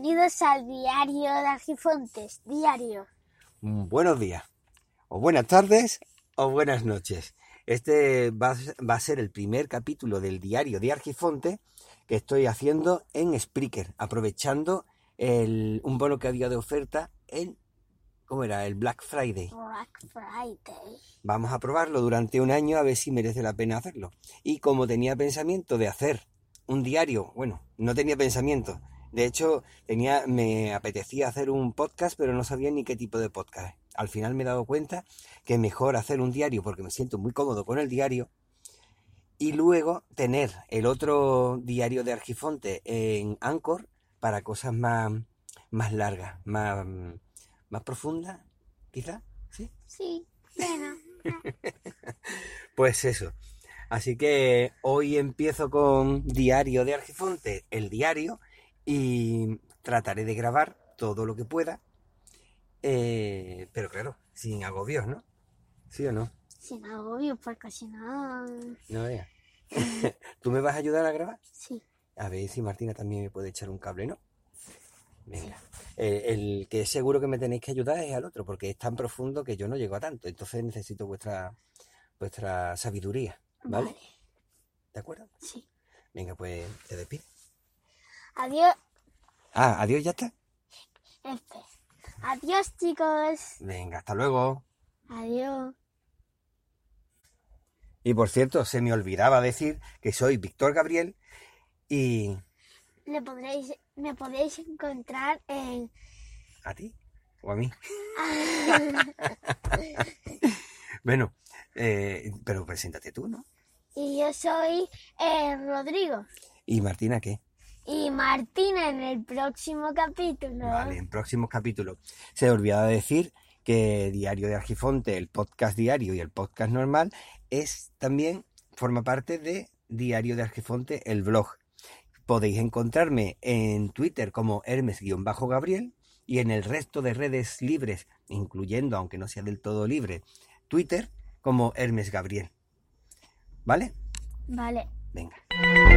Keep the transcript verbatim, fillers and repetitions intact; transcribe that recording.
Bienvenidos al diario de Argifontes, diario. Buenos días, o buenas tardes, o buenas noches. Este va, va a ser el primer capítulo del diario de Argifonte que estoy haciendo en Spreaker, aprovechando el, un bono que había de oferta en, ¿cómo era? El Black Friday. Black Friday. Vamos a probarlo durante un año a ver si merece la pena hacerlo. Y como tenía pensamiento de hacer un diario, bueno, no tenía pensamiento. De hecho, tenía, me apetecía hacer un podcast, pero no sabía ni qué tipo de podcast. Al final me he dado cuenta que es mejor hacer un diario porque me siento muy cómodo con el diario y luego tener el otro diario de Argifonte en Anchor para cosas más, más largas, más, más profundas, quizás, ¿sí? Sí, bueno. Pues eso. Así que hoy empiezo con diario de Argifonte, el diario, y trataré de grabar todo lo que pueda, eh, pero claro, sin agobios, ¿no? ¿Sí o no? Sin agobio, porque si no... No veas. ¿Tú me vas a ayudar a grabar? Sí. A ver si Martina también me puede echar un cable, ¿no? Venga. Eh, el que seguro que me tenéis que ayudar es al otro, porque es tan profundo que yo no llego a tanto. Entonces necesito vuestra, vuestra sabiduría, ¿vale? Vale. ¿De acuerdo? Sí. Venga, pues te despido. Adiós. Ah, adiós, ya está. Espera. Adiós, chicos. Venga, hasta luego. Adiós. Y por cierto, se me olvidaba decir que soy Víctor Gabriel y... Le podréis, me podéis encontrar en... ¿A ti? ¿O a mí? Bueno, eh, pero preséntate tú, ¿no? Y yo soy eh, Rodrigo. ¿Y Martina qué? Y Martina en el próximo capítulo. Vale, en próximos capítulos. Se olvidaba decir que Diario de Argifonte, el podcast diario y el podcast normal, es también, forma parte de Diario de Argifonte, el blog. Podéis encontrarme en Twitter como Hermes-Gabriel y en el resto de redes libres, incluyendo, aunque no sea del todo libre, Twitter como Hermes Gabriel. ¿Vale? Vale. Venga.